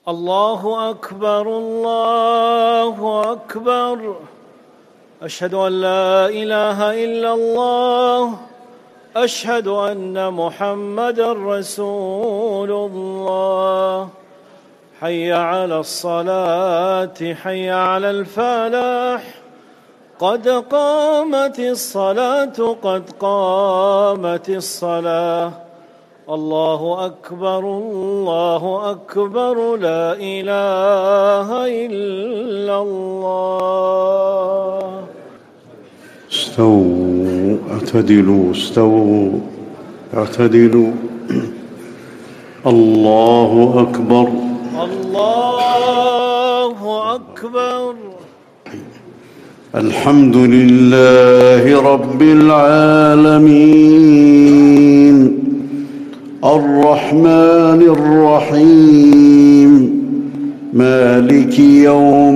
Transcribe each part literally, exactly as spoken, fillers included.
الله أكبر الله أكبر. أشهد أن لا إله إلا الله. أشهد أن محمدًا رسول الله. حي على الصلاة حي على الفلاح. قد قامت الصلاة قد قامت الصلاة. الله أكبر الله أكبر. لا إله إلا الله. استووا اعتدلوا استووا اعتدلوا. الله أكبر الله أكبر. الحمد لله رب العالمين الرحمن الرحيم مالك يوم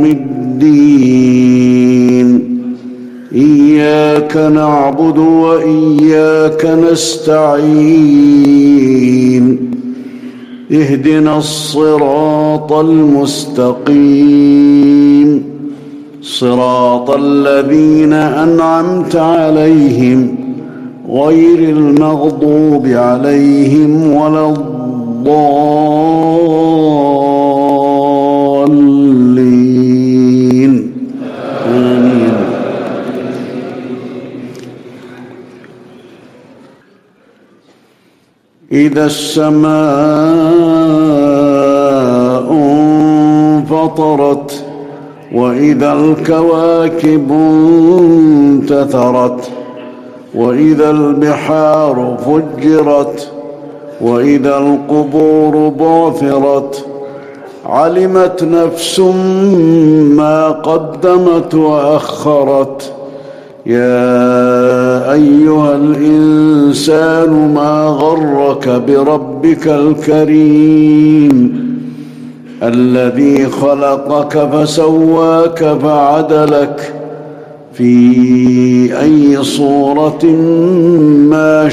الدين. إياك نعبد وإياك نستعين. اهدنا الصراط المستقيم صراط الذين أنعمت عليهم غير المغضوب عليهم ولا الضالين. آمين. إذا السماء انفطرت وإذا الكواكب انتثرت وإذا البحار فجرت وإذا القبور بعثرت. علمت نفس ما قدمت وأخرت. يا أيها الإنسان ما غرك بربك الكريم الذي خلقك فسواك فعدلك في أي صورة ما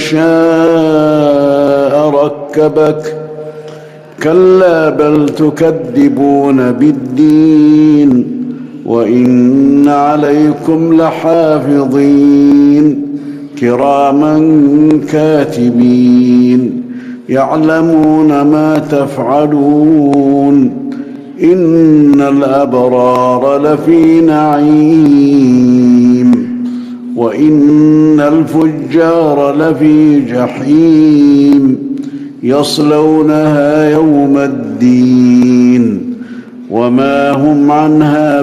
شاء ركبك. كلا بل تكذبون بالدين وإن عليكم لحافظين كراما كاتبين يعلمون ما تفعلون. إن الأبرار لفي نعيم وإن الفجار لفي جحيم يصلونها يوم الدين وما هم عنها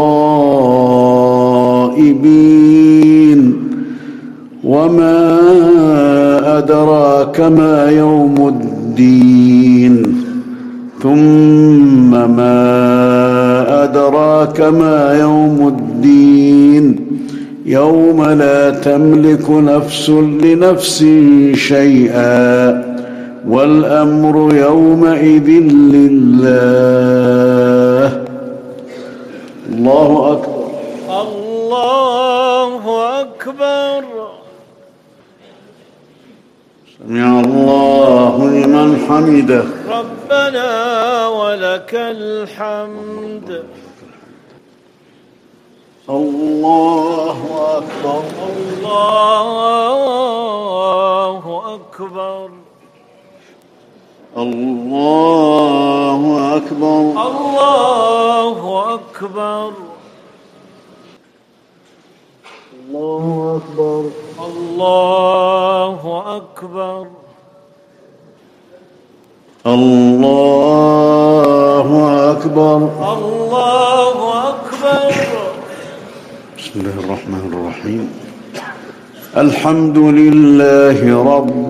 بغائبين. وما أدراك ما يوم الدين. ثم ما أدراك ما يوم الدين. يوم لا تملك نفس لنفس شيئا والأمر يومئذ لله. الله أكبر الله أكبر. سمع الله لمن حمده. ربنا ولك الحمد. الله أكبر الله أكبر. الله أكبر الله أكبر. الله أكبر الله أكبر. الله أكبر. الله أكبر. بسم الله الرحمن الرحيم. الحمد لله رب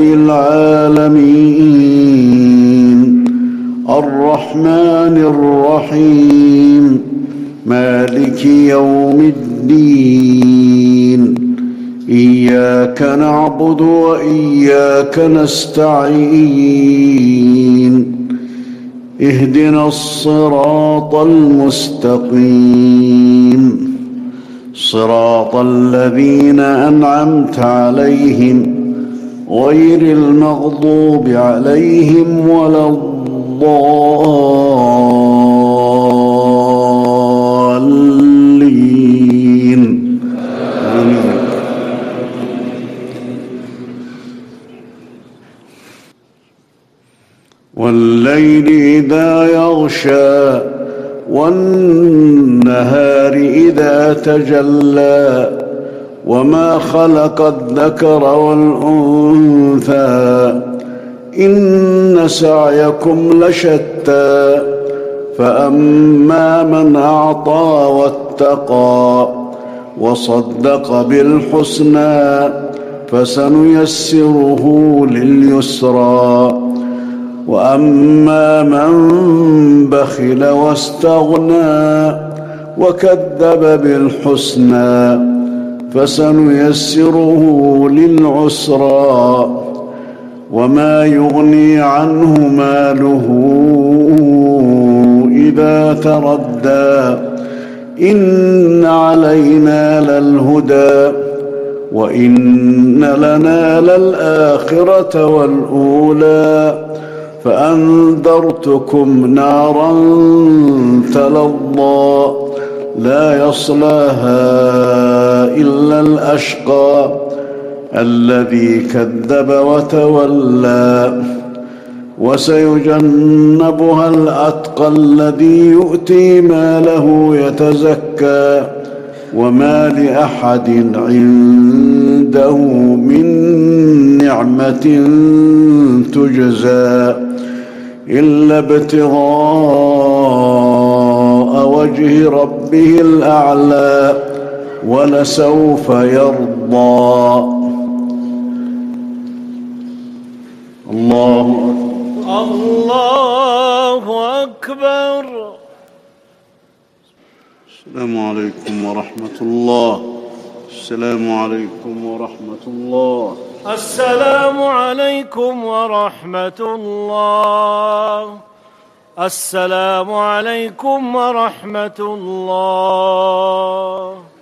العالمين الرحمن الرحيم مالك يوم الدين. إياك نعبد وإياك نستعين. اهدنا الصراط المستقيم صراط الذين أنعمت عليهم غير المغضوب عليهم ولا الضالين. إذا يغشى والنهار إذا تجلى وما خلق الذكر والأنثى إن سعيكم لشتى فأما من أعطى واتقى وصدق بالحسنى فسنيسره لليسرى وأما من بخل واستغنى وكذب بالحسنى فسنيسره للعسرى وما يغني عنه ماله إذا تردى إن علينا للهدى وإن لنا للآخرة والأولى فأنذرتكم نارا تلظى لا يصلاها إلا الأشقى الذي كذب وتولى وسيجنبها الأتقى الذي يؤتي ماله يتزكى وما لأحد عنده من نعمة تجزى إلا ابتغاء وجه ربه الأعلى ولسوف يرضى. الله الله أكبر. السلام عليكم ورحمة الله. السلام عليكم ورحمة الله. السلام عليكم ورحمة الله. السلام عليكم ورحمة الله.